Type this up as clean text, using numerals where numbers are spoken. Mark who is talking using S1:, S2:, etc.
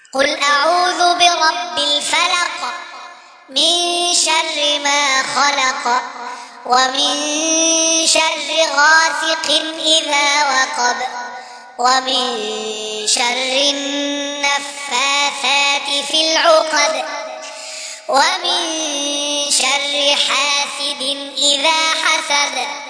S1: قل أعوذ برب الفلق من شر ما خلق ومن شر غاسق إذا وقب ومن شر النفاثات في العقد ومن شر حاسد إذا حسد